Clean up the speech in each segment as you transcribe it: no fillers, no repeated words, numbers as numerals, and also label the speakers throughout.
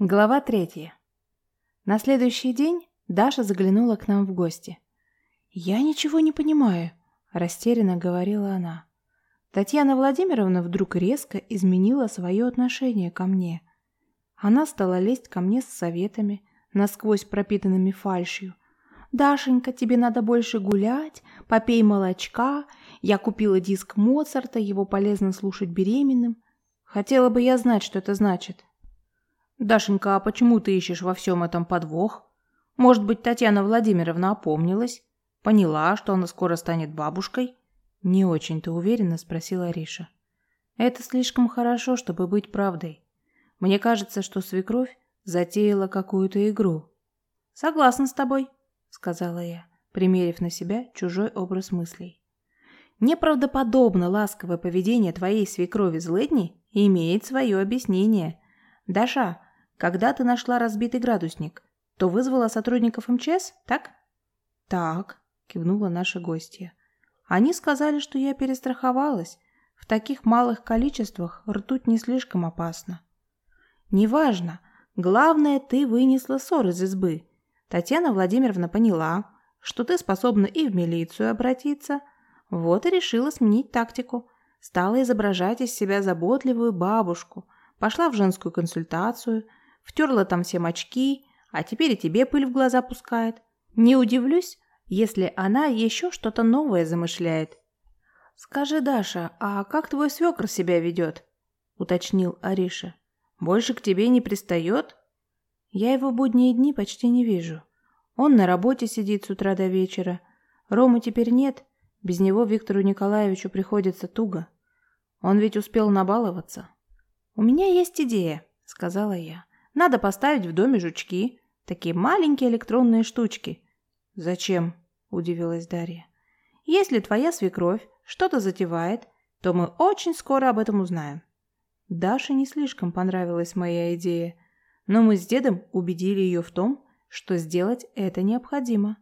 Speaker 1: Глава 3. На следующий день Даша заглянула к нам в гости. «Я ничего не понимаю», – растерянно говорила она. Татьяна Владимировна вдруг резко изменила свое отношение ко мне. Она стала лезть ко мне с советами, насквозь пропитанными фальшью. «Дашенька, тебе надо больше гулять, попей молочка, я купила диск Моцарта, его полезно слушать беременным». Хотела бы я знать, что это значит. «Дашенька, а почему ты ищешь во всем этом подвох? Может быть, Татьяна Владимировна опомнилась? Поняла, что она скоро станет бабушкой?» «Не очень-то уверенно», — спросила Ариша. «Это слишком хорошо, чтобы быть правдой. Мне кажется, что свекровь затеяла какую-то игру». «Согласна с тобой», — сказала я, примерив на себя чужой образ мыслей. «Неправдоподобно ласковое поведение твоей свекрови Злыдни имеет свое объяснение. Даша, когда ты нашла разбитый градусник, то вызвала сотрудников МЧС, так?» «Так», — кивнула наша гостья. «Они сказали, что я перестраховалась. В таких малых количествах ртуть не слишком опасна». «Неважно. Главное, ты вынесла ссор из избы. Татьяна Владимировна поняла, что ты способна и в милицию обратиться. Вот и решила сменить тактику. Стала изображать из себя заботливую бабушку. Пошла в женскую консультацию, втерла там всем очки, а теперь и тебе пыль в глаза пускает. Не удивлюсь, если она еще что-то новое замышляет». «Скажи, Даша, а как твой свекр себя ведет?» – уточнил Ариша. «Больше к тебе не пристает?» «Я его в будние дни почти не вижу. Он на работе сидит с утра до вечера. Ромы теперь нет, без него Виктору Николаевичу приходится туго. Он ведь успел набаловаться». «У меня есть идея», — сказала я. «Надо поставить в доме жучки, такие маленькие электронные штучки». «Зачем?» — удивилась Дарья. «Если твоя свекровь что-то затевает, то мы очень скоро об этом узнаем». Даше не слишком понравилась моя идея, но мы с дедом убедили ее в том, что сделать это необходимо.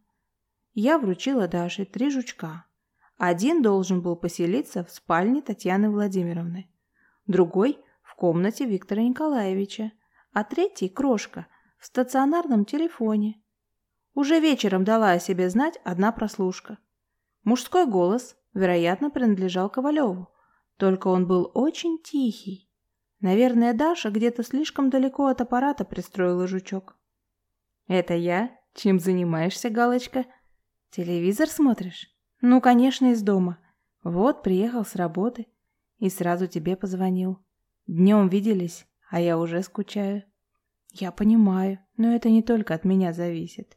Speaker 1: Я вручила Даше 3 жучка. Один должен был поселиться в спальне Татьяны Владимировны, другой — в комнате Виктора Николаевича, а третий, крошка, в стационарном телефоне. Уже вечером дала о себе знать одна прослушка. Мужской голос, вероятно, принадлежал Ковалеву, только он был очень тихий. Наверное, Даша где-то слишком далеко от аппарата пристроила жучок. «Это я? Чем занимаешься, Галочка? Телевизор смотришь? Ну, конечно, из дома. Вот, приехал с работы и сразу тебе позвонил. Днем виделись, а я уже скучаю». «Я понимаю, но это не только от меня зависит.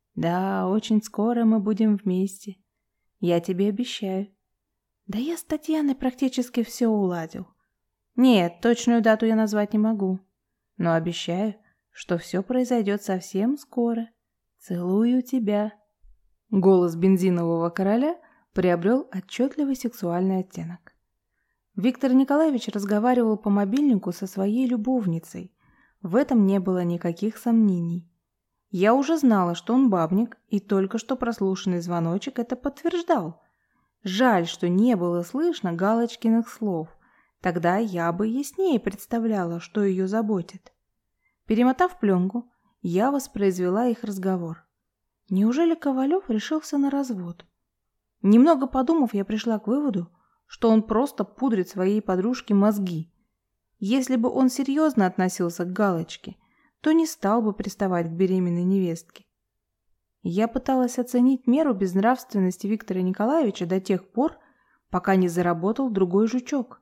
Speaker 1: Да, очень скоро мы будем вместе. Я тебе обещаю». «Да я с Татьяной практически все уладил. Нет, точную дату я назвать не могу, но обещаю, что все произойдет совсем скоро. Целую тебя». Голос бензинового короля приобрел отчетливый сексуальный оттенок. Виктор Николаевич разговаривал по мобильнику со своей любовницей. В этом не было никаких сомнений. Я уже знала, что он бабник, и только что прослушанный звоночек это подтверждал. Жаль, что не было слышно Галочкиных слов. Тогда я бы яснее представляла, что ее заботит. Перемотав пленку, я воспроизвела их разговор. Неужели Ковалев решился на развод? Немного подумав, я пришла к выводу, что он просто пудрит своей подружке мозги. Если бы он серьезно относился к Галочке, то не стал бы приставать к беременной невестке. Я пыталась оценить меру безнравственности Виктора Николаевича до тех пор, пока не заработал другой жучок.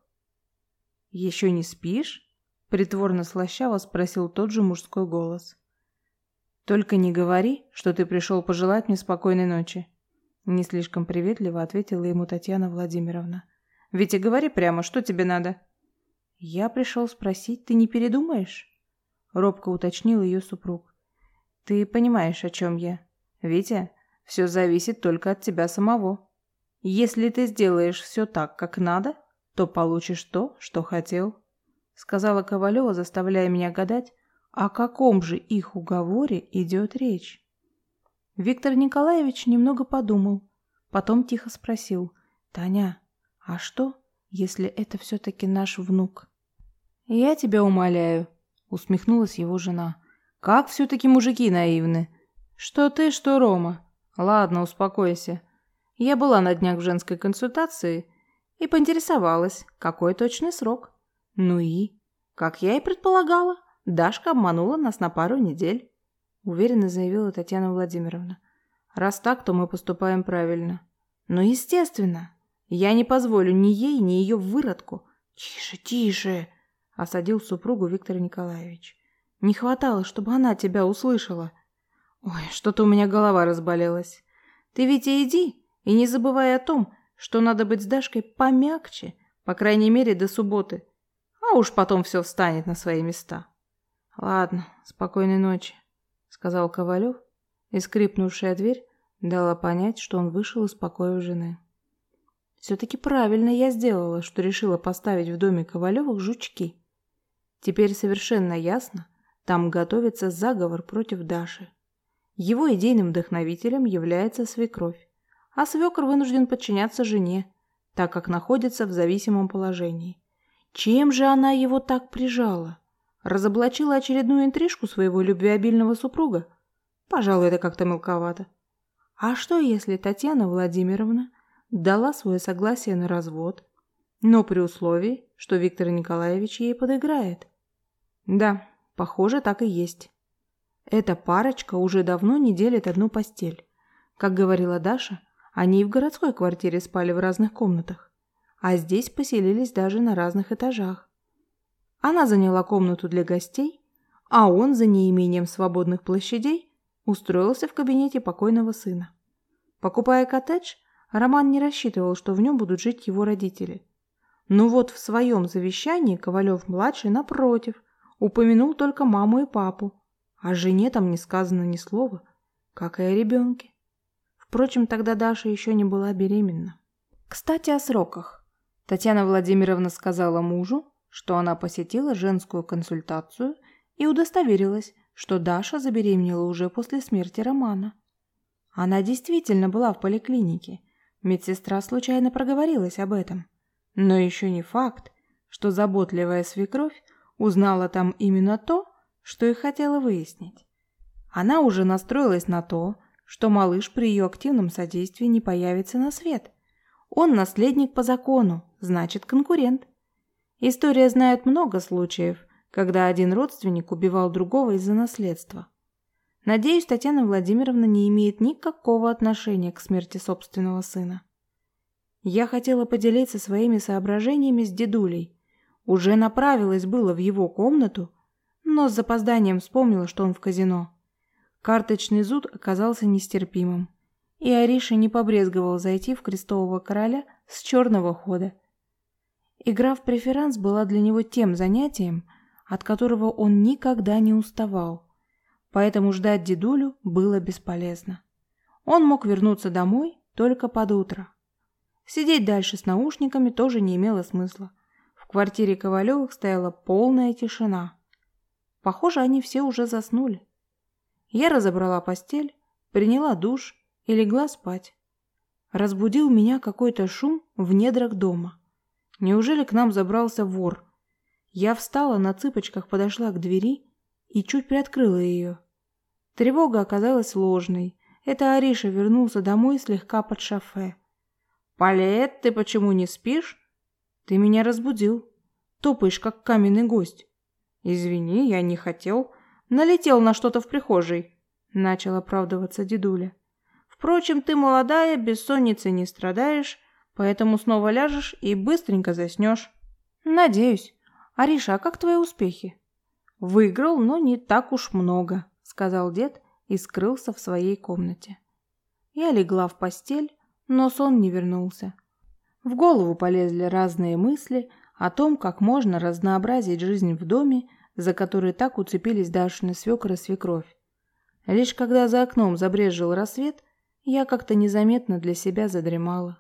Speaker 1: «Еще не спишь?» – притворно-слащаво спросил тот же мужской голос. «Только не говори, что ты пришел пожелать мне спокойной ночи», – не слишком приветливо ответила ему Татьяна Владимировна. «Витя, говори прямо, что тебе надо?» «Я пришел спросить, ты не передумаешь?» – робко уточнил ее супруг. «Ты понимаешь, о чем я. Витя, все зависит только от тебя самого. Если ты сделаешь все так, как надо, то получишь то, что хотел», — сказала Ковалева, заставляя меня гадать, о каком же их уговоре идет речь. Виктор Николаевич немного подумал, потом тихо спросил: «Таня, а что, если это все-таки наш внук?» «Я тебя умоляю», — усмехнулась его жена. «Как все-таки мужики наивны! Что ты, что Рома. Ладно, успокойся. Я была на днях в женской консультации и поинтересовалась, какой точный срок. Ну и, как я и предполагала, Дашка обманула нас на пару недель», уверенно заявила Татьяна Владимировна. «Раз так, то мы поступаем правильно». «Ну, естественно. Я не позволю ни ей, ни ее выродку». «Тише, тише!» — осадил супругу Виктор Николаевич. «Не хватало, чтобы она тебя услышала». «Ой, что-то у меня голова разболелась. Ты, Витя, иди и не забывай о том, что надо быть с Дашкой помягче, по крайней мере, до субботы. А уж потом все встанет на свои места». «Ладно, спокойной ночи», — сказал Ковалев, и скрипнувшая дверь дала понять, что он вышел из покоя жены. Все-таки правильно я сделала, что решила поставить в доме Ковалевых жучки. Теперь совершенно ясно, там готовится заговор против Даши. Его идейным вдохновителем является свекровь, а свекр вынужден подчиняться жене, так как находится в зависимом положении. Чем же она его так прижала? Разоблачила очередную интрижку своего любвеобильного супруга? Пожалуй, это как-то мелковато. А что, если Татьяна Владимировна дала свое согласие на развод, но при условии, что Виктор Николаевич ей подыграет? Да, похоже, так и есть. Эта парочка уже давно не делит одну постель. Как говорила Даша, они и в городской квартире спали в разных комнатах, а здесь поселились даже на разных этажах. Она заняла комнату для гостей, а он, за неимением свободных площадей, устроился в кабинете покойного сына. Покупая коттедж, Роман не рассчитывал, что в нем будут жить его родители. Но вот в своем завещании Ковалев-младший, напротив, упомянул только маму и папу. О жене там не сказано ни слова, как и о ребенке. Впрочем, тогда Даша еще не была беременна. Кстати, о сроках. Татьяна Владимировна сказала мужу, что она посетила женскую консультацию и удостоверилась, что Даша забеременела уже после смерти Романа. Она действительно была в поликлинике. Медсестра случайно проговорилась об этом. Но еще не факт, что заботливая свекровь узнала там именно то, что и хотела выяснить. Она уже настроилась на то, что малыш при ее активном содействии не появится на свет. Он наследник по закону, значит конкурент. История знает много случаев, когда один родственник убивал другого из-за наследства. Надеюсь, Татьяна Владимировна не имеет никакого отношения к смерти собственного сына. Я хотела поделиться своими соображениями с дедулей. Уже направилась было в его комнату, но с запозданием вспомнила, что он в казино. Карточный зуд оказался нестерпимым, и Ариша не побрезговал зайти в крестового короля с черного хода. Игра в преферанс была для него тем занятием, от которого он никогда не уставал. Поэтому ждать дедулю было бесполезно. Он мог вернуться домой только под утро. Сидеть дальше с наушниками тоже не имело смысла. В квартире Ковалевых стояла полная тишина. Похоже, они все уже заснули. Я разобрала постель, приняла душ и легла спать. Разбудил меня какой-то шум в недрах дома. Неужели к нам забрался вор? Я встала на цыпочках, подошла к двери и чуть приоткрыла ее. Тревога оказалась ложной. Это Ариша вернулся домой слегка под шофе. «Палет, ты почему не спишь?» «Ты меня разбудил. Топаешь, как каменный гость». «Извини, я не хотел. Налетел на что-то в прихожей», — начал оправдываться дедуля. «Впрочем, ты молодая, бессонницей не страдаешь, поэтому снова ляжешь и быстренько заснешь». «Надеюсь. Ариша, а как твои успехи?» «Выиграл, но не так уж много», — сказал дед и скрылся в своей комнате. Я легла в постель, но сон не вернулся. В голову полезли разные мысли о том, как можно разнообразить жизнь в доме, за который так уцепились Дашины свекр и свекровь. Лишь когда за окном забрезжил рассвет, я как-то незаметно для себя задремала.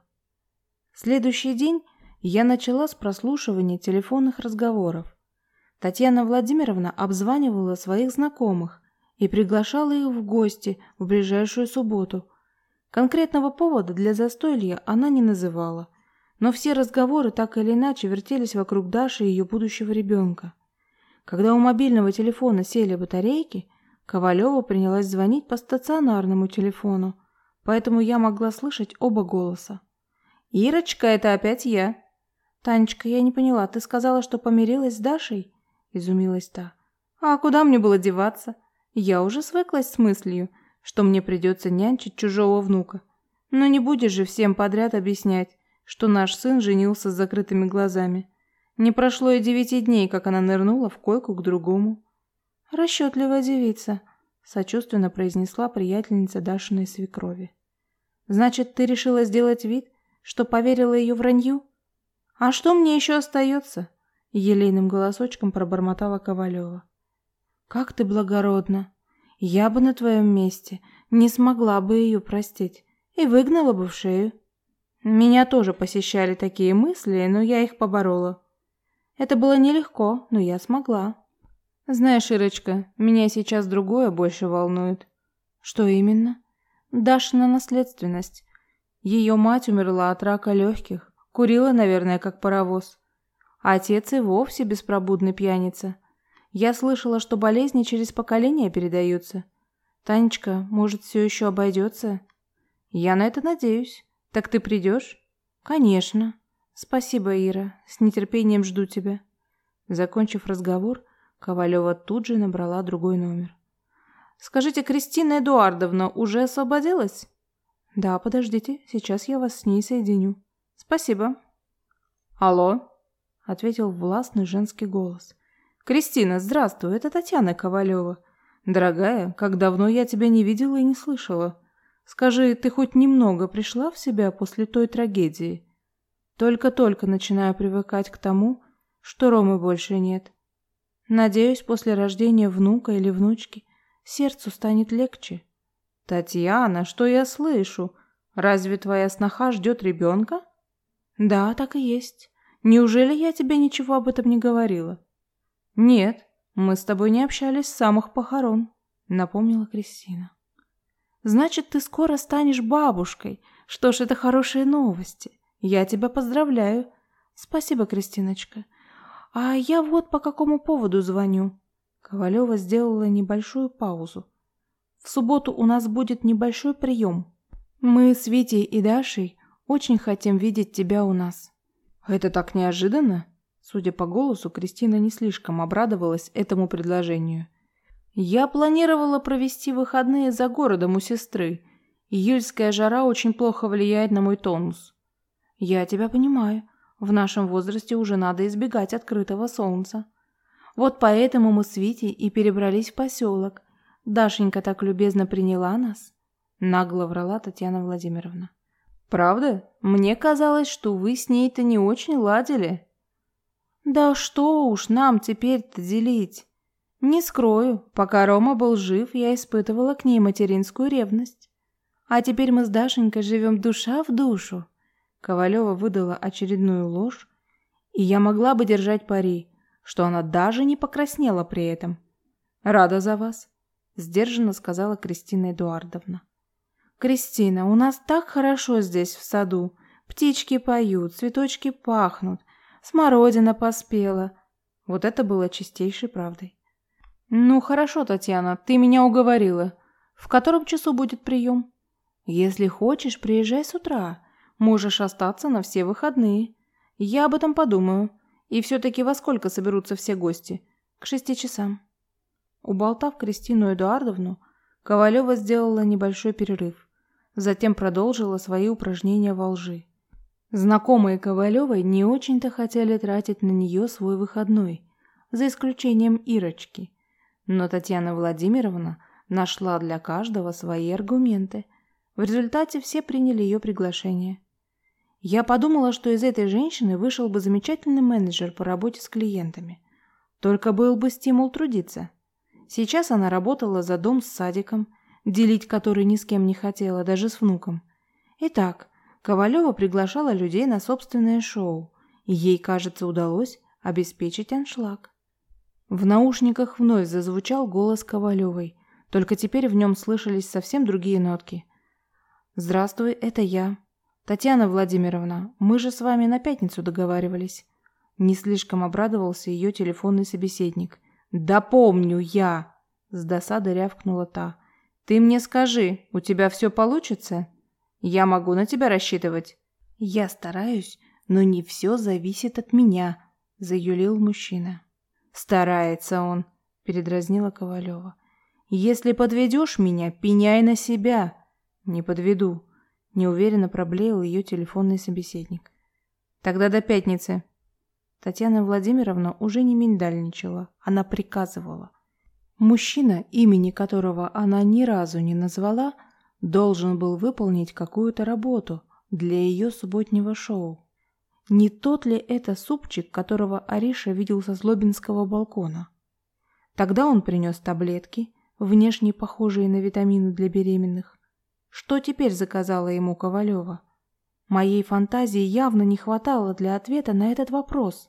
Speaker 1: Следующий день я начала с прослушивания телефонных разговоров. Татьяна Владимировна обзванивала своих знакомых и приглашала их в гости в ближайшую субботу. Конкретного повода для застолья она не называла, но все разговоры так или иначе вертелись вокруг Даши и ее будущего ребенка. Когда у мобильного телефона сели батарейки, Ковалева принялась звонить по стационарному телефону, поэтому я могла слышать оба голоса. «Ирочка, это опять я». «Танечка, я не поняла, ты сказала, что помирилась с Дашей?» – изумилась та. «А куда мне было деваться? Я уже свыклась с мыслью, что мне придется нянчить чужого внука. Но не будешь же всем подряд объяснять, что наш сын женился с закрытыми глазами. Не прошло и 9 дней, как она нырнула в койку к другому». «Расчетливая девица», – сочувственно произнесла приятельница Дашиной свекрови. «Значит, ты решила сделать вид, что поверила ее вранью? А что мне еще остается?» – елейным голосочком пробормотала Ковалева. «Как ты благородна! Я бы на твоем месте не смогла бы ее простить и выгнала бы в шею». Меня тоже посещали такие мысли, но я их поборола. Это было нелегко, но я смогла. «Знаешь, Ирочка, меня сейчас другое больше волнует». «Что именно?» «Дашина наследственность. Ее мать умерла от рака легких, курила, наверное, как паровоз. А отец и вовсе беспробудный пьяница. Я слышала, что болезни через поколения передаются. Танечка, может, все еще обойдется?» «Я на это надеюсь. Так ты придешь?» «Конечно. Спасибо, Ира. С нетерпением жду тебя». Закончив разговор, Ковалева тут же набрала другой номер. «Скажите, Кристина Эдуардовна уже освободилась?» «Да, подождите, сейчас я вас с ней соединю». «Спасибо». «Алло», — ответил властный женский голос. «Кристина, здравствуй, это Татьяна Ковалева. Дорогая, как давно я тебя не видела и не слышала. Скажи, ты хоть немного пришла в себя после той трагедии?» «Только-только начинаю привыкать к тому, что Ромы больше нет. Надеюсь, после рождения внука или внучки сердцу станет легче». «Татьяна, что я слышу? Разве твоя сноха ждет ребенка?» «Да, так и есть. Неужели я тебе ничего об этом не говорила?» «Нет, мы с тобой не общались с самых похорон», — напомнила Кристина. «Значит, ты скоро станешь бабушкой. Что ж, это хорошие новости. Я тебя поздравляю». «Спасибо, Кристиночка. А я вот по какому поводу звоню». Ковалева сделала небольшую паузу. «В субботу у нас будет небольшой прием. Мы с Витей и Дашей очень хотим видеть тебя у нас». «Это так неожиданно?» Судя по голосу, Кристина не слишком обрадовалась этому предложению. «Я планировала провести выходные за городом у сестры. Июльская жара очень плохо влияет на мой тонус». «Я тебя понимаю. В нашем возрасте уже надо избегать открытого солнца. Вот поэтому мы с Витей и перебрались в поселок. Дашенька так любезно приняла нас», — нагло врала Татьяна Владимировна. «Правда? Мне казалось, что вы с ней-то не очень ладили». «Да что уж нам теперь-то делить. Не скрою, пока Рома был жив, я испытывала к ней материнскую ревность. А теперь мы с Дашенькой живем душа в душу». Ковалева выдала очередную ложь, и я могла бы держать пари, что она даже не покраснела при этом. «Рада за вас», — сдержанно сказала Кристина Эдуардовна. «Кристина, у нас так хорошо здесь, в саду. Птички поют, цветочки пахнут, смородина поспела». Вот это было чистейшей правдой. «Ну хорошо, Татьяна, ты меня уговорила. В котором часу будет прием?» «Если хочешь, приезжай с утра. Можешь остаться на все выходные. Я об этом подумаю. И все-таки во сколько соберутся все гости?» «К 6 часам». Уболтав Кристину Эдуардовну, Ковалева сделала небольшой перерыв. Затем продолжила свои упражнения во лжи. Знакомые Ковалевой не очень-то хотели тратить на нее свой выходной, за исключением Ирочки. Но Татьяна Владимировна нашла для каждого свои аргументы. В результате все приняли ее приглашение. Я подумала, что из этой женщины вышел бы замечательный менеджер по работе с клиентами. Только был бы стимул трудиться. Сейчас она работала за дом с садиком, делить который ни с кем не хотела, даже с внуком. Итак, Ковалева приглашала людей на собственное шоу, и ей, кажется, удалось обеспечить аншлаг. В наушниках вновь зазвучал голос Ковалевой, только теперь в нем слышались совсем другие нотки. «Здравствуй, это я. Татьяна Владимировна, мы же с вами на пятницу договаривались». Не слишком обрадовался ее телефонный собеседник, «Да помню я!» – с досадой рявкнула та. «Ты мне скажи, у тебя все получится? Я могу на тебя рассчитывать?» «Я стараюсь, но не все зависит от меня», – заюлил мужчина. «Старается он», – передразнила Ковалева. «Если подведешь меня, пеняй на себя». «Не подведу», – неуверенно проблеял ее телефонный собеседник. «Тогда до пятницы». Татьяна Владимировна уже не миндальничала, она приказывала. Мужчина, имени которого она ни разу не назвала, должен был выполнить какую-то работу для ее субботнего шоу. Не тот ли это супчик, которого Ариша видел со Злобинского балкона? Тогда он принес таблетки, внешне похожие на витамины для беременных. Что теперь заказала ему Ковалева? Моей фантазии явно не хватало для ответа на этот вопрос.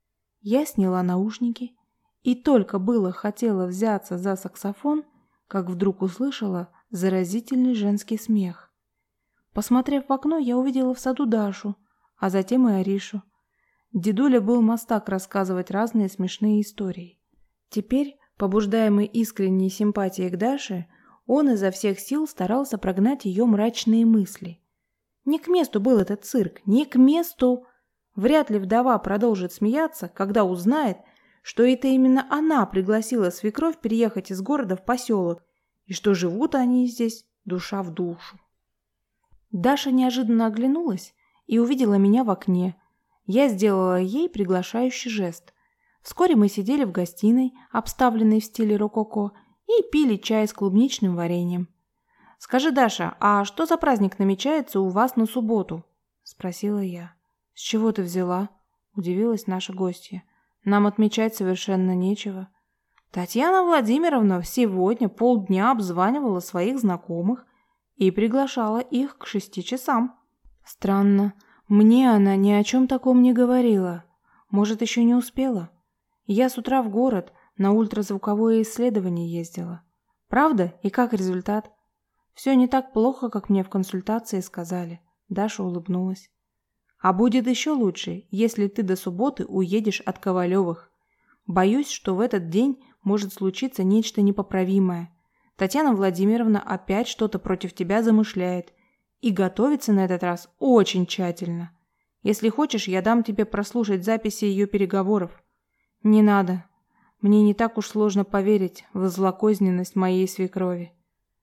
Speaker 1: Я сняла наушники и только было хотела взяться за саксофон, как вдруг услышала заразительный женский смех. Посмотрев в окно, я увидела в саду Дашу, а затем и Аришу. Дедуля был мастак рассказывать разные смешные истории. Теперь, побуждаемый искренней симпатией к Даше, он изо всех сил старался прогнать ее мрачные мысли. Не к месту был этот цирк, не к месту. Вряд ли вдова продолжит смеяться, когда узнает, что это именно она пригласила свекровь переехать из города в поселок, и что живут они здесь душа в душу. Даша неожиданно оглянулась и увидела меня в окне. Я сделала ей приглашающий жест. Вскоре мы сидели в гостиной, обставленной в стиле рококо, и пили чай с клубничным вареньем. «Скажи, Даша, а что за праздник намечается у вас на субботу?» – спросила я. «С чего ты взяла?» – удивилась наша гостья. «Нам отмечать совершенно нечего». Татьяна Владимировна сегодня полдня обзванивала своих знакомых и приглашала их к 6 часам. Странно, мне она ни о чем таком не говорила. Может, еще не успела? Я с утра в город на ультразвуковое исследование ездила. Правда? И как результат? Все не так плохо, как мне в консультации сказали. Даша улыбнулась. А будет еще лучше, если ты до субботы уедешь от Ковалевых. Боюсь, что в этот день может случиться нечто непоправимое. Татьяна Владимировна опять что-то против тебя замышляет. И готовится на этот раз очень тщательно. Если хочешь, я дам тебе прослушать записи ее переговоров. Не надо. Мне не так уж сложно поверить в злокозненность моей свекрови.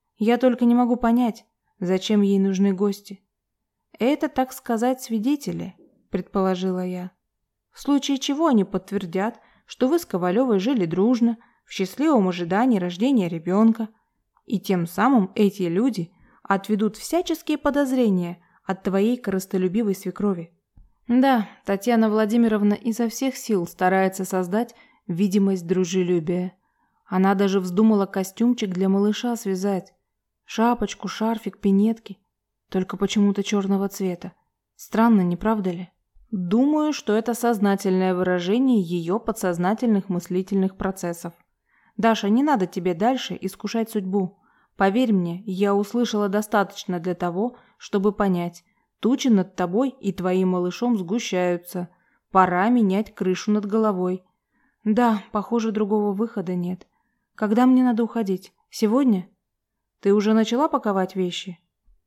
Speaker 1: Я только не могу понять, зачем ей нужны гости. Это, так сказать, свидетели, предположила я. В случае чего они подтвердят, что вы с Ковалевой жили дружно, в счастливом ожидании рождения ребенка. И тем самым эти люди отведут всяческие подозрения от твоей корыстолюбивой свекрови. Да, Татьяна Владимировна изо всех сил старается создать видимость дружелюбия. Она даже вздумала костюмчик для малыша связать. Шапочку, шарфик, пинетки. Только почему-то черного цвета. Странно, не правда ли? Думаю, что это сознательное выражение ее подсознательных мыслительных процессов. Даша, не надо тебе дальше искушать судьбу. Поверь мне, я услышала достаточно для того, чтобы понять. Тучи над тобой и твоим малышом сгущаются. Пора менять крышу над головой. Да, похоже, другого выхода нет. Когда мне надо уходить? Сегодня? Ты уже начала паковать вещи?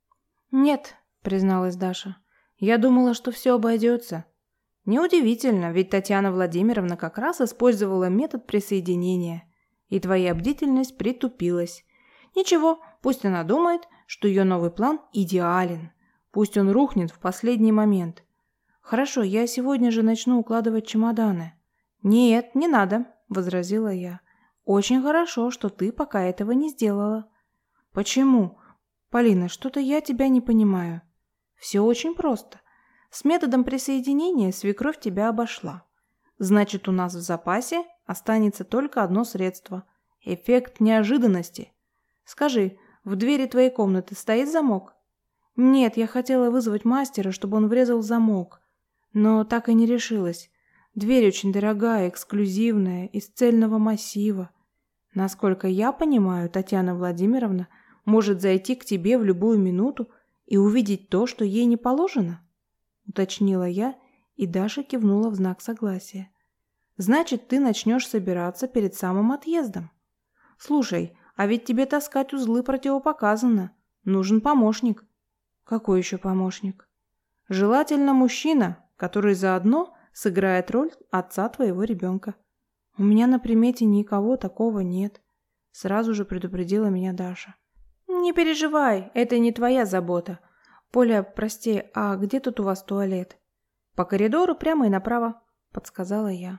Speaker 1: Нет, призналась Даша. Я думала, что все обойдется. Неудивительно, ведь Татьяна Владимировна как раз использовала метод присоединения. И твоя бдительность притупилась. Ничего, пусть она думает, что ее новый план идеален. Пусть он рухнет в последний момент. Хорошо, я сегодня же начну укладывать чемоданы. Нет, не надо, возразила я. Очень хорошо, что ты пока этого не сделала. Почему? Полина, что-то я тебя не понимаю. Все очень просто. С методом присоединения свекровь тебя обошла. Значит, у нас в запасе останется только одно средство – эффект неожиданности. Скажи, в двери твоей комнаты стоит замок? Нет, я хотела вызвать мастера, чтобы он врезал замок, но так и не решилась. Дверь очень дорогая, эксклюзивная, из цельного массива. Насколько я понимаю, Татьяна Владимировна может зайти к тебе в любую минуту и увидеть то, что ей не положено? Уточнила я, и Даша кивнула в знак согласия. Значит, ты начнешь собираться перед самым отъездом. Слушай, а ведь тебе таскать узлы противопоказано. Нужен помощник. Какой еще помощник? Желательно мужчина, который заодно сыграет роль отца твоего ребенка. У меня на примете никого такого нет. Сразу же предупредила меня Даша. Не переживай, это не твоя забота. Поля, прости, а где тут у вас туалет? По коридору прямо и направо, подсказала я.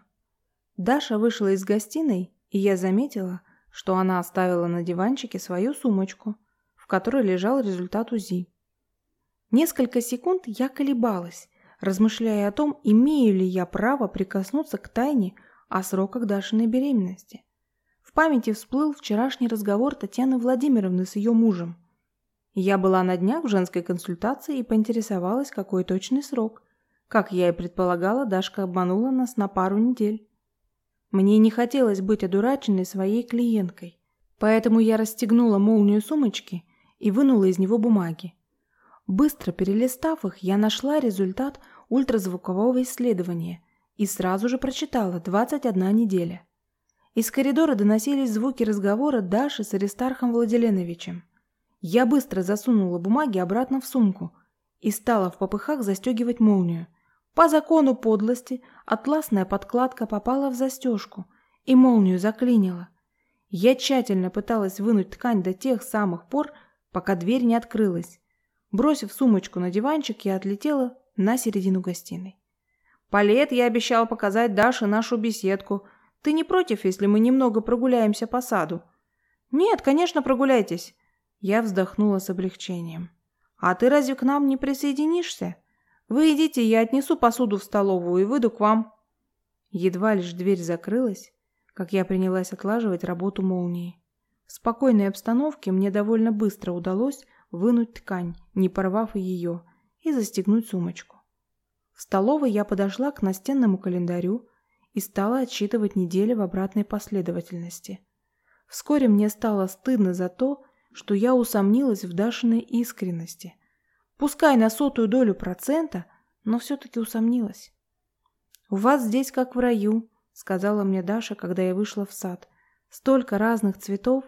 Speaker 1: Даша вышла из гостиной, и я заметила, что она оставила на диванчике свою сумочку, в которой лежал результат УЗИ. Несколько секунд я колебалась, размышляя о том, имею ли я право прикоснуться к тайне о сроках Дашиной беременности. В памяти всплыл вчерашний разговор Татьяны Владимировны с ее мужем. Я была на днях в женской консультации и поинтересовалась, какой точный срок. Как я и предполагала, Дашка обманула нас на пару недель. Мне не хотелось быть одураченной своей клиенткой, поэтому я расстегнула молнию сумочки и вынула из него бумаги. Быстро перелистав их, я нашла результат ультразвукового исследования и сразу же прочитала 21 неделя. Из коридора доносились звуки разговора Даши с Аристархом Владиленовичем. Я быстро засунула бумаги обратно в сумку и стала в попыхах застегивать молнию. По закону подлости атласная подкладка попала в застежку и молнию заклинила. Я тщательно пыталась вынуть ткань до тех самых пор, пока дверь не открылась. Бросив сумочку на диванчик, я отлетела на середину гостиной. «Палет, я обещал показать Даше нашу беседку. Ты не против, если мы немного прогуляемся по саду?» «Нет, конечно, прогуляйтесь». Я вздохнула с облегчением. «А ты разве к нам не присоединишься? Вы идите, я отнесу посуду в столовую и выйду к вам». Едва лишь дверь закрылась, как я принялась отлаживать работу молнии. В спокойной обстановке мне довольно быстро удалось вынуть ткань, не порвав ее, и застегнуть сумочку. В столовой я подошла к настенному календарю и стала отсчитывать недели в обратной последовательности. Вскоре мне стало стыдно за то, что я усомнилась в Дашиной искренности. Пускай на 0,01%, но все-таки усомнилась. «У вас здесь как в раю», — сказала мне Даша, когда я вышла в сад. «Столько разных цветов.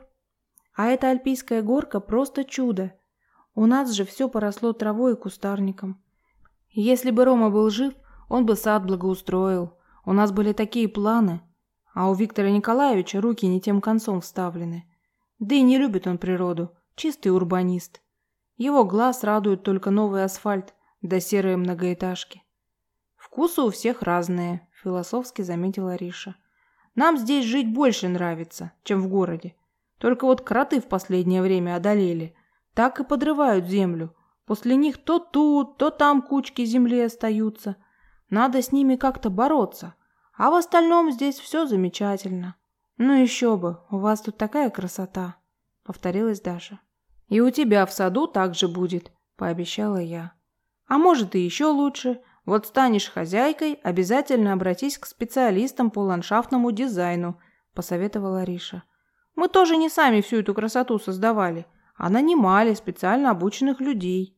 Speaker 1: А эта альпийская горка просто чудо. У нас же все поросло травой и кустарником. Если бы Рома был жив, он бы сад благоустроил. У нас были такие планы. А у Виктора Николаевича руки не тем концом вставлены. Да и не любит он природу. Чистый урбанист. Его глаз радует только новый асфальт да серые многоэтажки. Вкусы у всех разные», – философски заметила Риша. «Нам здесь жить больше нравится, чем в городе. Только вот кроты в последнее время одолели. Так и подрывают землю. После них то тут, то там кучки земли остаются. Надо с ними как-то бороться. А в остальном здесь все замечательно». «Ну еще бы, у вас тут такая красота», – повторилась Даша. «И у тебя в саду так же будет», – пообещала я. «А может и еще лучше. Вот станешь хозяйкой, обязательно обратись к специалистам по ландшафтному дизайну», – посоветовала Риша. «Мы тоже не сами всю эту красоту создавали, а нанимали специально обученных людей».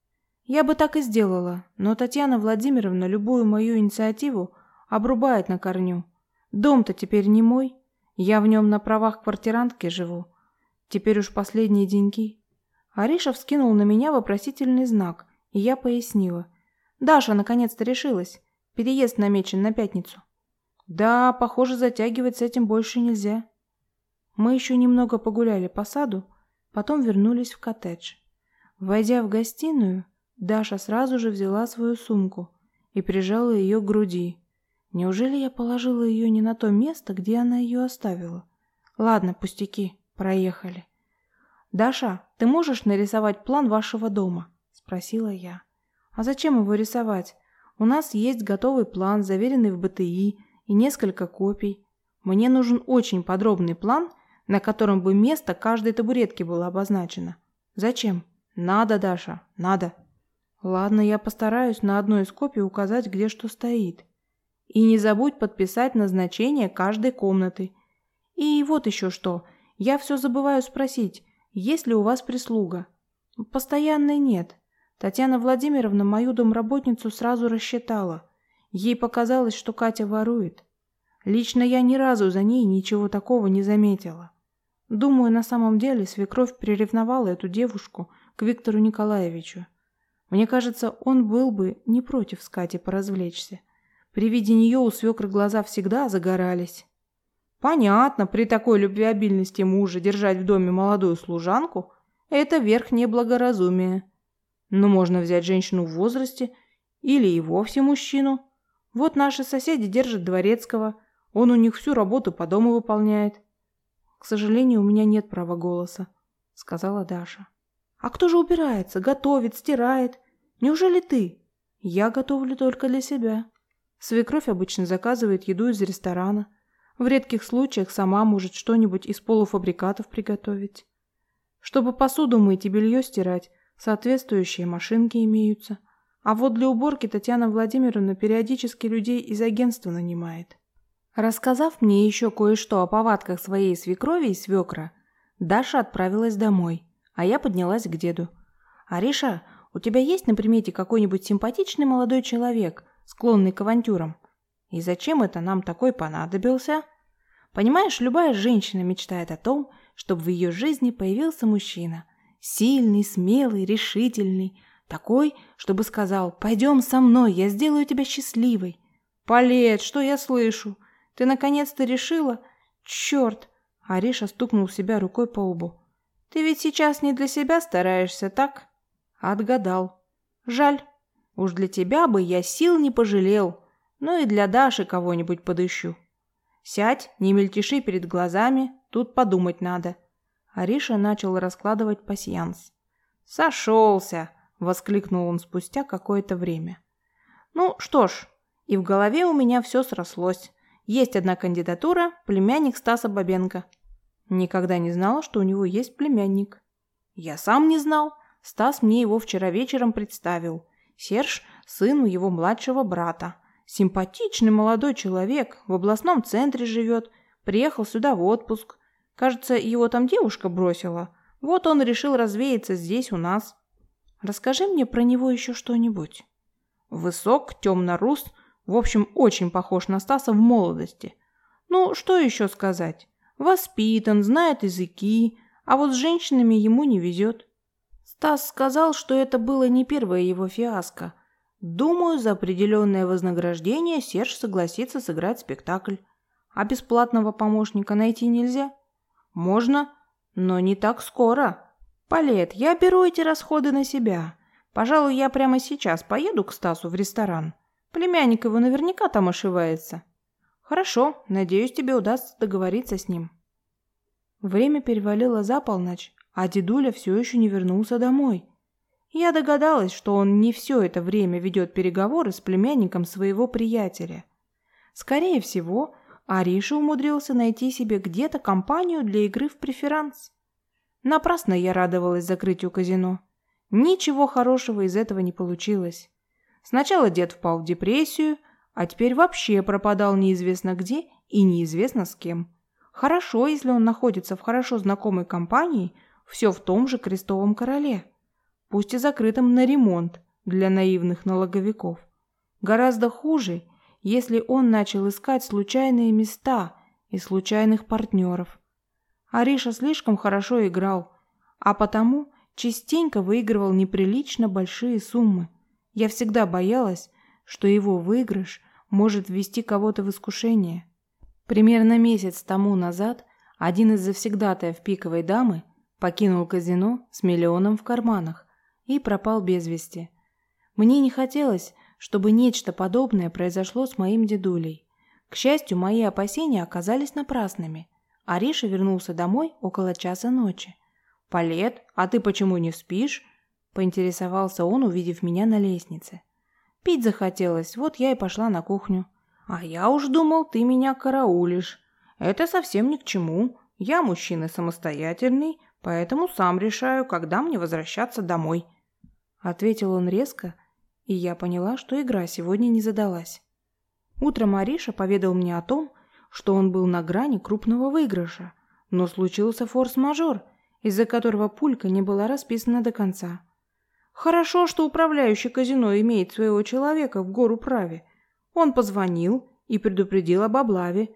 Speaker 1: Я бы так и сделала, но Татьяна Владимировна любую мою инициативу обрубает на корню. Дом-то теперь не мой, я в нем на правах квартирантки живу. Теперь уж последние деньки. Ариша вскинул на меня вопросительный знак, и я пояснила. Даша наконец-то решилась. Переезд намечен на пятницу. Да, похоже, затягивать с этим больше нельзя. Мы еще немного погуляли по саду, потом вернулись в коттедж. Войдя в гостиную, Даша сразу же взяла свою сумку и прижала ее к груди. Неужели я положила ее не на то место, где она ее оставила? Ладно, пустяки, проехали. «Даша, ты можешь нарисовать план вашего дома?» – спросила я. «А зачем его рисовать? У нас есть готовый план, заверенный в БТИ, и несколько копий. Мне нужен очень подробный план, на котором бы место каждой табуретки было обозначено. Зачем?» «Надо, Даша, надо». «Ладно, я постараюсь на одной из копий указать, где что стоит. И не забудь подписать назначение каждой комнаты. И вот еще что. Я все забываю спросить, есть ли у вас прислуга?» «Постоянной нет. Татьяна Владимировна мою домработницу сразу рассчитала. Ей показалось, что Катя ворует. Лично я ни разу за ней ничего такого не заметила. Думаю, на самом деле свекровь приревновала эту девушку к Виктору Николаевичу. Мне кажется, он был бы не против с Катей поразвлечься. При виде нее у свекры глаза всегда загорались. Понятно, при такой любвеобильности мужа держать в доме молодую служанку – это верх неблагоразумия. Но можно взять женщину в возрасте или и вовсе мужчину. Вот наши соседи держат дворецкого, он у них всю работу по дому выполняет. «К сожалению, у меня нет права голоса», — сказала Даша. «А кто же убирается, готовит, стирает? Неужели ты?» «Я готовлю только для себя. Свекровь обычно заказывает еду из ресторана. В редких случаях сама может что-нибудь из полуфабрикатов приготовить. Чтобы посуду мыть и белье стирать, соответствующие машинки имеются. А вот для уборки Татьяна Владимировна периодически людей из агентства нанимает». Рассказав мне еще кое-что о повадках своей свекрови и свекра, Даша отправилась домой, а я поднялась к деду. «Ариша, у тебя есть на примете какой-нибудь симпатичный молодой человек, склонный к авантюрам? И зачем это нам такой понадобился? Понимаешь, любая женщина мечтает о том, чтобы в ее жизни появился мужчина. Сильный, смелый, решительный. Такой, чтобы сказал: «Пойдем со мной, я сделаю тебя счастливой». «Палет, что я слышу? Ты наконец-то решила? Черт!» Ариша стукнул себя рукой по лбу. «Ты ведь сейчас не для себя стараешься, так?» «Отгадал. Жаль. Уж для тебя бы я сил не пожалел. Ну и для Даши кого-нибудь подыщу. Сядь, не мельтеши перед глазами, тут подумать надо». Ариша начал раскладывать пасьянс. «Сошелся!» — воскликнул он спустя какое-то время. «Ну что ж, и в голове у меня все срослось. Есть одна кандидатура – племянник Стаса Бабенко». Никогда не знала, что у него есть племянник. Я сам не знал. Стас мне его вчера вечером представил. Серж – сын его младшего брата. Симпатичный молодой человек, в областном центре живет. Приехал сюда в отпуск. Кажется, его там девушка бросила. Вот он решил развеяться здесь у нас. Расскажи мне про него еще что-нибудь. Высок, темно-рус, в общем, очень похож на Стаса в молодости. Ну, что еще сказать? Воспитан, знает языки, а вот с женщинами ему не везет. Стас сказал, что это было не первое его фиаско. Думаю, за определенное вознаграждение Серж согласится сыграть спектакль. А бесплатного помощника найти нельзя? Можно, но не так скоро. Палет, я беру эти расходы на себя. Пожалуй, я прямо сейчас поеду к Стасу в ресторан. Племянник его наверняка там ошивается. Хорошо, надеюсь, тебе удастся договориться с ним. Время перевалило за полночь, а дедуля все еще не вернулся домой. Я догадалась, что он не все это время ведет переговоры с племянником своего приятеля. Скорее всего, Ариша умудрился найти себе где-то компанию для игры в преферанс. Напрасно я радовалась закрытию казино. Ничего хорошего из этого не получилось. Сначала дед впал в депрессию, а теперь вообще пропадал неизвестно где и неизвестно с кем. Хорошо, если он находится в хорошо знакомой компании, все в том же Крестовом Короле, пусть и закрытом на ремонт для наивных налоговиков. Гораздо хуже, если он начал искать случайные места и случайных партнеров. Ариша слишком хорошо играл, а потому частенько выигрывал неприлично большие суммы. Я всегда боялась, что его выигрыш может ввести кого-то в искушение. Примерно месяц тому назад один из завсегдатаев пиковой дамы покинул казино с миллионом в карманах и пропал без вести. Мне не хотелось, чтобы нечто подобное произошло с моим дедулей. К счастью, мои опасения оказались напрасными. Ариша вернулся домой около часа ночи. «Палет, а ты почему не спишь?» – поинтересовался он, увидев меня на лестнице. «Пить захотелось, вот я и пошла на кухню». «А я уж думал, ты меня караулишь. Это совсем ни к чему. Я мужчина самостоятельный, поэтому сам решаю, когда мне возвращаться домой», – ответил он резко, и я поняла, что игра сегодня не задалась. Утром Ариша поведал мне о том, что он был на грани крупного выигрыша, но случился форс-мажор, из-за которого пулька не была расписана до конца. Хорошо, что управляющий казино имеет своего человека в гору праве. Он позвонил и предупредил об облаве,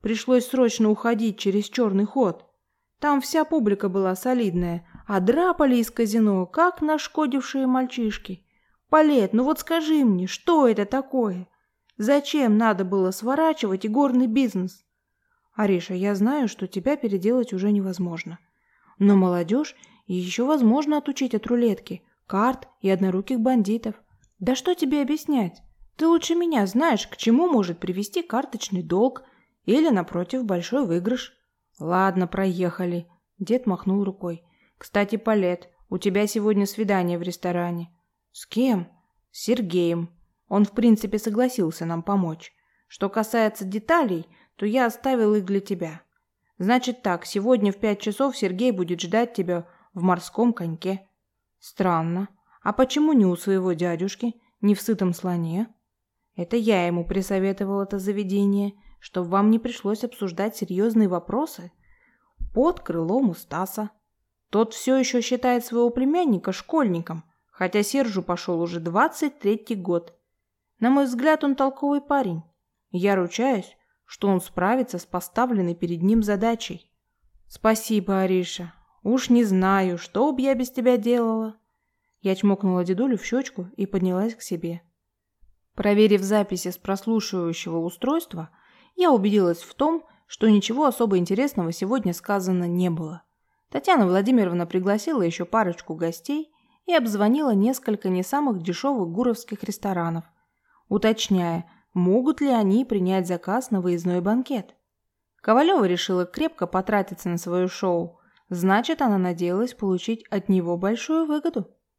Speaker 1: Пришлось срочно уходить через черный ход. Там вся публика была солидная, а драпали из казино, как нашкодившие мальчишки. Палет, ну вот скажи мне, что это такое? Зачем надо было сворачивать игорный бизнес? Ариша, я знаю, что тебя переделать уже невозможно. Но молодежь еще возможно отучить от рулетки, карт и одноруких бандитов. Да что тебе объяснять? Ты лучше меня знаешь, к чему может привести карточный долг или, напротив, большой выигрыш. Ладно, проехали. Дед махнул рукой. Кстати, Палет, у тебя сегодня свидание в ресторане. С кем? С Сергеем. Он, в принципе, согласился нам помочь. Что касается деталей, то я оставил их для тебя. Значит так, сегодня в 5 часов Сергей будет ждать тебя в морском коньке. Странно. А почему не у своего дядюшки, не в сытом слоне? Это я ему присоветовал это заведение, чтобы вам не пришлось обсуждать серьезные вопросы под крылом у Стаса. Тот все еще считает своего племянника школьником, хотя Сержу пошел уже 23-й год. На мой взгляд, он толковый парень. Я ручаюсь, что он справится с поставленной перед ним задачей. Спасибо, Ариша. Уж не знаю, что б я без тебя делала. Я чмокнула дедулю в щечку и поднялась к себе. Проверив записи с прослушивающего устройства, я убедилась в том, что ничего особо интересного сегодня сказано не было. Татьяна Владимировна пригласила еще парочку гостей и обзвонила несколько не самых дешевых гуровских ресторанов, уточняя, могут ли они принять заказ на выездной банкет. Ковалева решила крепко потратиться на свое шоу, значит, она надеялась получить от него большую выгоду.